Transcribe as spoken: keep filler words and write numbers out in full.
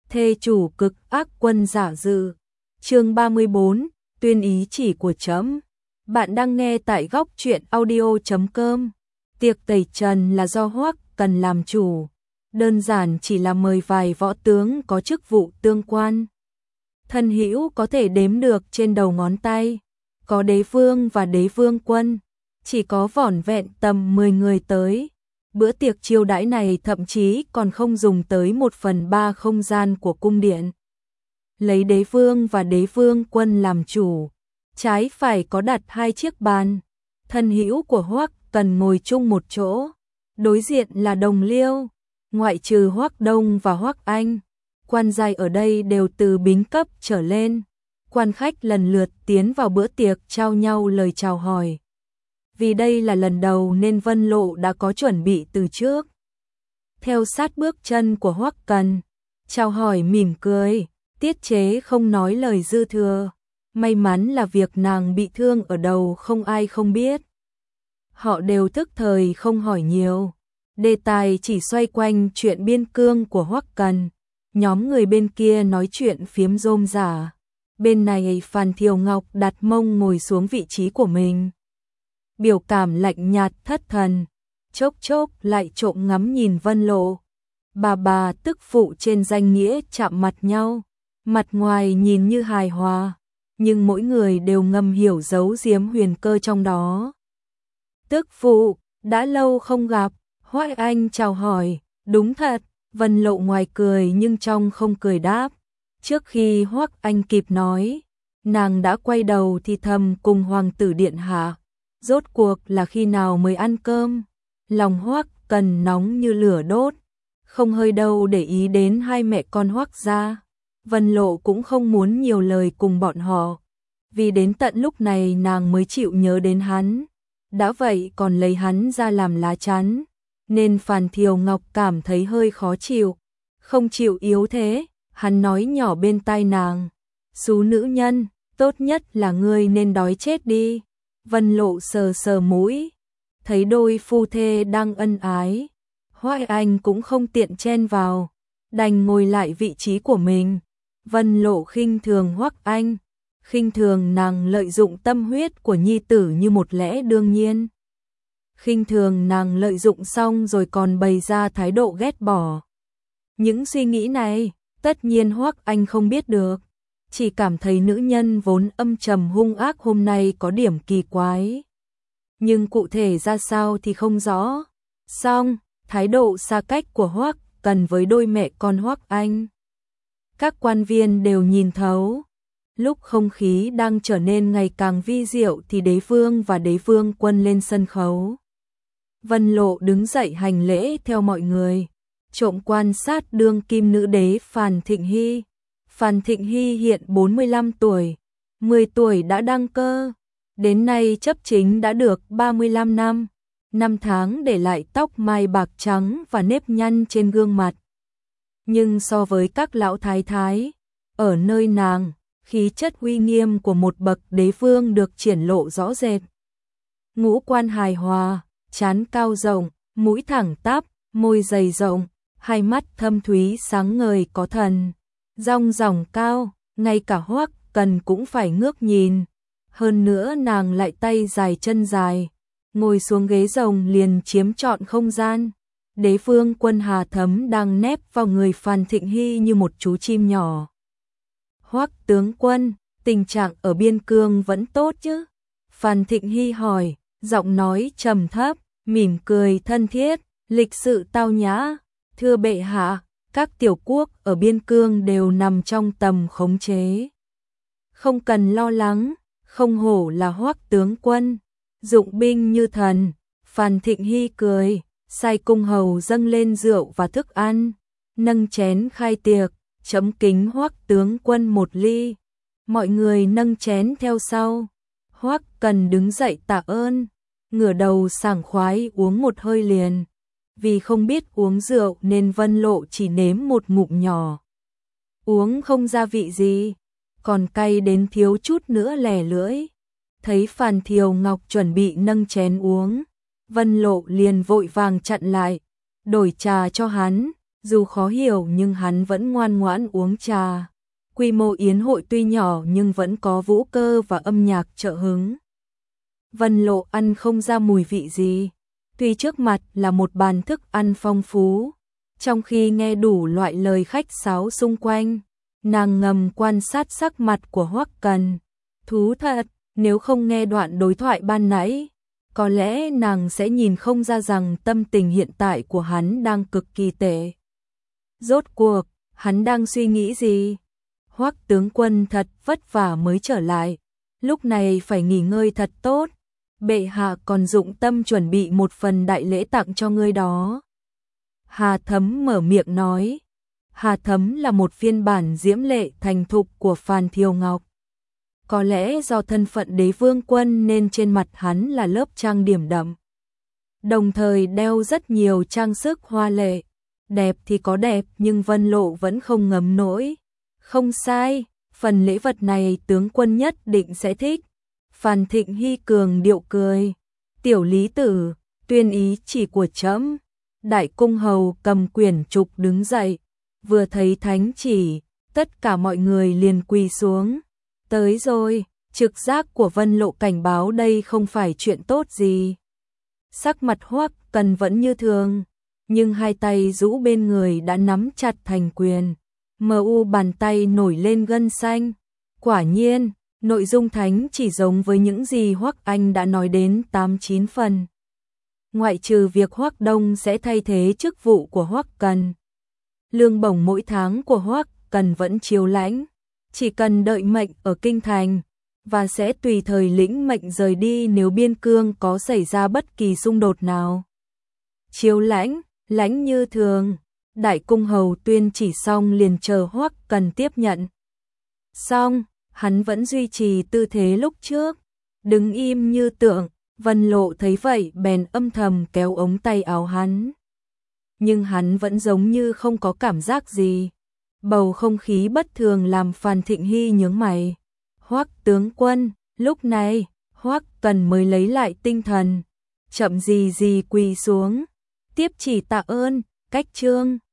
thê chủ cực ác quân giả dự. Chương ba mươi bốn, tuyên ý chỉ của trẫm. Bạn đang nghe tại góc truyện audio chấm com. Tiệc tẩy trần là do Hoắc Cần làm chủ, đơn giản chỉ là mời vài võ tướng có chức vụ tương quan. Thân hữu có thể đếm được trên đầu ngón tay, có đế vương và đế vương quân, chỉ có vỏn vẹn tầm mười người tới. Bữa tiệc chiêu đãi này thậm chí còn không dùng tới một phần ba không gian của cung điện. Lấy đế vương và đế vương quân làm chủ, trái phải có đặt hai chiếc bàn. Thân hữu của Hoắc Cần ngồi chung một chỗ, đối diện là Đồng Liêu, ngoại trừ Hoắc Đông và Hoắc Anh. Quan giai ở đây đều từ bính cấp trở lên. Quan khách lần lượt tiến vào bữa tiệc trao nhau lời chào hỏi. Vì đây là lần đầu nên Vân Lộ đã có chuẩn bị từ trước. Theo sát bước chân của Hoắc Cần, chào hỏi mỉm cười, tiết chế không nói lời dư thừa. May mắn là việc nàng bị thương ở đầu không ai không biết. Họ đều thức thời không hỏi nhiều. Đề tài chỉ xoay quanh chuyện biên cương của Hoắc Cần. Nhóm người bên kia nói chuyện phiếm rôm rả. Bên này Phan Thiều Ngọc đặt mông ngồi xuống vị trí của mình. Biểu cảm lạnh nhạt thất thần, chốc chốc lại trộm ngắm nhìn Vân Lộ. Bà bà tức phụ trên danh nghĩa chạm mặt nhau, mặt ngoài nhìn như hài hòa, nhưng mỗi người đều ngầm hiểu giấu giếm huyền cơ trong đó. Tức phụ, đã lâu không gặp. Hoắc Anh chào hỏi. Đúng thật. Vân Lộ ngoài cười nhưng trong không cười đáp. Trước khi Hoắc Anh kịp nói, nàng đã quay đầu thì thầm cùng hoàng tử điện hạ. Rốt cuộc là khi nào mới ăn cơm? Lòng Hoắc Cần nóng như lửa đốt, không hơi đâu để ý đến hai mẹ con Hoắc gia. Vân Lộ cũng không muốn nhiều lời cùng bọn họ, vì đến tận lúc này nàng mới chịu nhớ đến hắn. Đã vậy còn lấy hắn ra làm lá chắn, nên Phan Thiều Ngọc cảm thấy hơi khó chịu. Không chịu yếu thế, hắn nói nhỏ bên tai nàng. Xú nữ nhân, tốt nhất là ngươi nên đói chết đi. Vân Lộ sờ sờ mũi, thấy đôi phu thê đang ân ái. Hoắc Anh cũng không tiện chen vào, đành ngồi lại vị trí của mình. Vân Lộ khinh thường Hoắc Anh, khinh thường nàng lợi dụng tâm huyết của nhi tử như một lẽ đương nhiên. Khinh thường nàng lợi dụng xong rồi còn bày ra thái độ ghét bỏ. Những suy nghĩ này, tất nhiên Hoắc Anh không biết được, chỉ cảm thấy nữ nhân vốn âm trầm hung ác hôm nay có điểm kỳ quái. Nhưng cụ thể ra sao thì không rõ. Xong, thái độ xa cách của Hoắc Cần với đôi mẹ con Hoắc Anh, các quan viên đều nhìn thấu. Lúc không khí đang trở nên ngày càng vi diệu thì đế vương và đế vương quân lên sân khấu. Vân Lộ đứng dậy hành lễ theo mọi người, trộm quan sát đương kim nữ đế Phan Thịnh Hy. Phan Thịnh Hy hiện bốn mươi lăm tuổi, mười tuổi đã đăng cơ, đến nay chấp chính đã được ba mươi lăm năm, năm tháng để lại tóc mai bạc trắng và nếp nhăn trên gương mặt. Nhưng so với các lão thái thái, ở nơi nàng, khí chất uy nghiêm của một bậc đế vương được triển lộ rõ rệt. Ngũ quan hài hòa, trán cao rộng, mũi thẳng tắp, môi dày rộng, hai mắt thâm thúy sáng ngời có thần, dong dỏng cao, ngay cả Hoắc Cần cũng phải ngước nhìn. Hơn nữa nàng lại tay dài chân dài, ngồi xuống ghế rồng liền chiếm trọn không gian. Đế vương quân Hà Thấm đang nép vào người Phan Thịnh Hy như một chú chim nhỏ. Hoắc tướng quân, tình trạng ở biên cương vẫn tốt chứ? Phan Thịnh Hy hỏi, giọng nói trầm thấp, mỉm cười thân thiết, lịch sự tao nhã. Thưa bệ hạ, các tiểu quốc ở biên cương đều nằm trong tầm khống chế. Không cần lo lắng, không hổ là Hoắc tướng quân, dụng binh như thần. Phan Thịnh Hy cười, sai cung hầu dâng lên rượu và thức ăn, nâng chén khai tiệc, chấm kính Hoắc tướng quân một ly. Mọi người nâng chén theo sau. Hoắc Cần đứng dậy tạ ơn, ngửa đầu sảng khoái uống một hơi liền. Vì không biết uống rượu nên Vân Lộ chỉ nếm một ngụm nhỏ. Uống không gia vị gì, còn cay đến thiếu chút nữa lè lưỡi. Thấy Phan Thiều Ngọc chuẩn bị nâng chén uống, Vân Lộ liền vội vàng chặn lại, đổi trà cho hắn, Dù khó hiểu nhưng hắn vẫn ngoan ngoãn uống trà. Quy mô yến hội tuy nhỏ nhưng vẫn có vũ cơ và âm nhạc trợ hứng. Vân Lộ ăn không ra mùi vị gì. Tuy trước mặt là một bàn thức ăn phong phú, trong khi nghe đủ loại lời khách sáo xung quanh, nàng ngầm quan sát sắc mặt của Hoắc Cần. Thú thật, nếu không nghe đoạn đối thoại ban nãy, có lẽ nàng sẽ nhìn không ra rằng tâm tình hiện tại của hắn đang cực kỳ tệ. Rốt cuộc, hắn đang suy nghĩ gì? Hoắc tướng quân thật vất vả mới trở lại, lúc này phải nghỉ ngơi thật tốt. Bệ hạ còn dụng tâm chuẩn bị một phần đại lễ tặng cho ngươi đó. Hà Thấm mở miệng nói. Hà Thấm là một phiên bản diễm lệ thành thục của Phan Thiều Ngọc. Có lẽ do thân phận đế vương quân nên trên mặt hắn là lớp trang điểm đậm. Đồng thời đeo rất nhiều trang sức hoa lệ. Đẹp thì có đẹp nhưng Vân Lộ vẫn không ngấm nổi. Không sai, phần lễ vật này tướng quân nhất định sẽ thích. Phan Thịnh Hy cường điệu cười. Tiểu lý tử, tuyên ý chỉ của trẫm. Đại cung hầu cầm quyển trục đứng dậy. Vừa thấy thánh chỉ, tất cả mọi người liền quỳ xuống. Tới rồi, trực giác của Vân Lộ cảnh báo đây không phải chuyện tốt gì. Sắc mặt Hoắc Cần vẫn như thường, nhưng hai tay rũ bên người đã nắm chặt thành quyền. Mờ u bàn tay nổi lên gân xanh. Quả nhiên, nội dung thánh chỉ giống với những gì Hoắc Anh đã nói đến tám chín phần. Ngoại trừ việc Hoắc Đông sẽ thay thế chức vụ của Hoắc Cần. Lương bổng mỗi tháng của Hoắc Cần vẫn chiếu lãnh, chỉ cần đợi mệnh ở kinh thành, và sẽ tùy thời lĩnh mệnh rời đi nếu biên cương có xảy ra bất kỳ xung đột nào. Chiếu lãnh, lãnh như thường, đại cung hầu tuyên chỉ xong liền chờ Hoắc Cần tiếp nhận. Xong, hắn vẫn duy trì tư thế lúc trước, đứng im như tượng. Vân Lộ thấy vậy bèn âm thầm kéo ống tay áo hắn. Nhưng hắn vẫn giống như không có cảm giác gì. Bầu không khí bất thường làm Phan Thịnh Hy nhướng mày. Hoắc tướng quân, lúc này, Hoắc Cần mới lấy lại tinh thần. Chậm gì gì quỳ xuống, tiếp chỉ tạ ơn, cách trương.